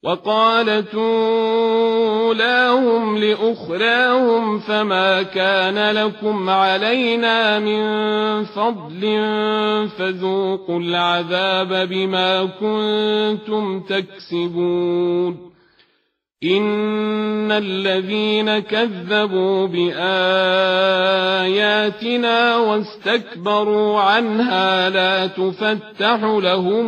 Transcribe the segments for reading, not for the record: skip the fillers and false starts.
وقالت أولاهم لأخراهم فما كان لكم علينا من فضل فذوقوا العذاب بما كنتم تكسبون إن الذين كذبوا بآياتنا واستكبروا عنها لا تفتح لهم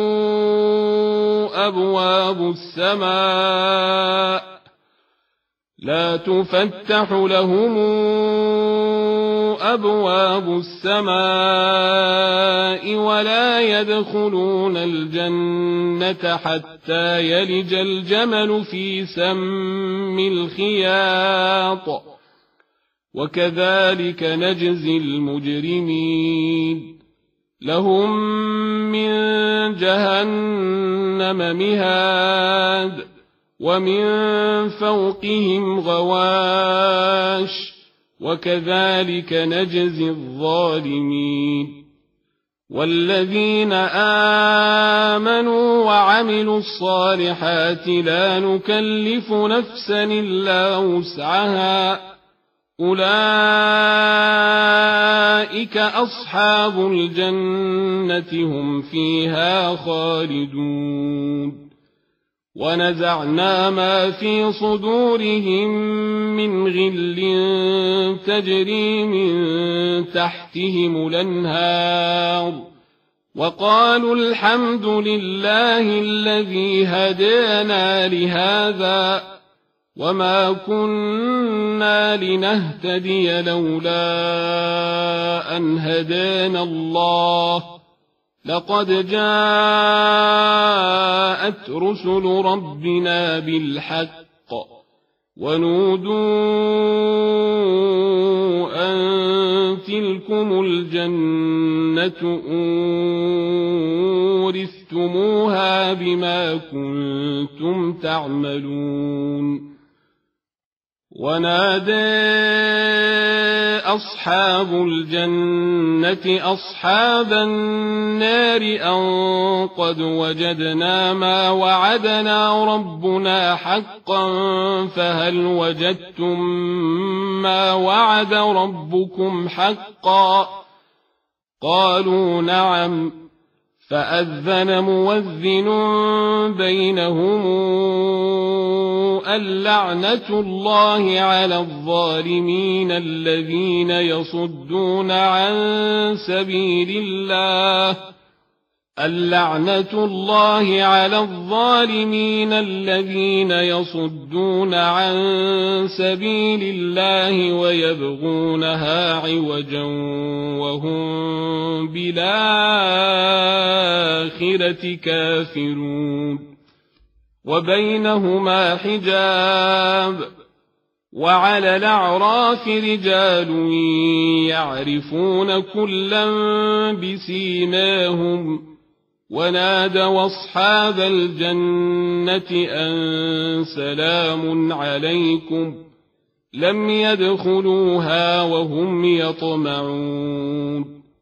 أبواب السماء ولا يدخلون الجنة حتى يلج الجمل في سم الخياط وكذلك نجزي المجرمين لهم من جهنم مهاد ومن فوقهم غواش وكذلك نجزي الظالمين والذين آمنوا وعملوا الصالحات لا نكلف نفسا إلا وسعها أولئك أصحاب الجنة هم فيها خالدون ونزعنا ما في صدورهم من غل تجري من تحتهم الأنهار وقالوا الحمد لله الذي هدانا لهذا وما كنا لنهتدي لولا أن هدانا الله لقد جاءت رسل ربنا بالحق ونودوا أن تلكم الجنة أورثتموها بما كنتم تعملون ونادى أصحاب الجنة أصحاب النار أن قد وجدنا ما وعدنا ربنا حقا فهل وجدتم ما وعد ربكم حقا قالوا نعم فأذن مؤذن بينهم اللعنة الله على الظالمين الذين يصدون عن سبيل الله اللعنة الله على الظالمين الذين يصدون عن سبيل الله ويبغونها عوجا وهم بالآخرة كافرون وبينهما حجاب وعلى الأعراف رجال يعرفون كلا بسيماهم ونادوا أصحاب الجنة أن سلام عليكم لم يدخلوها وهم يطمعون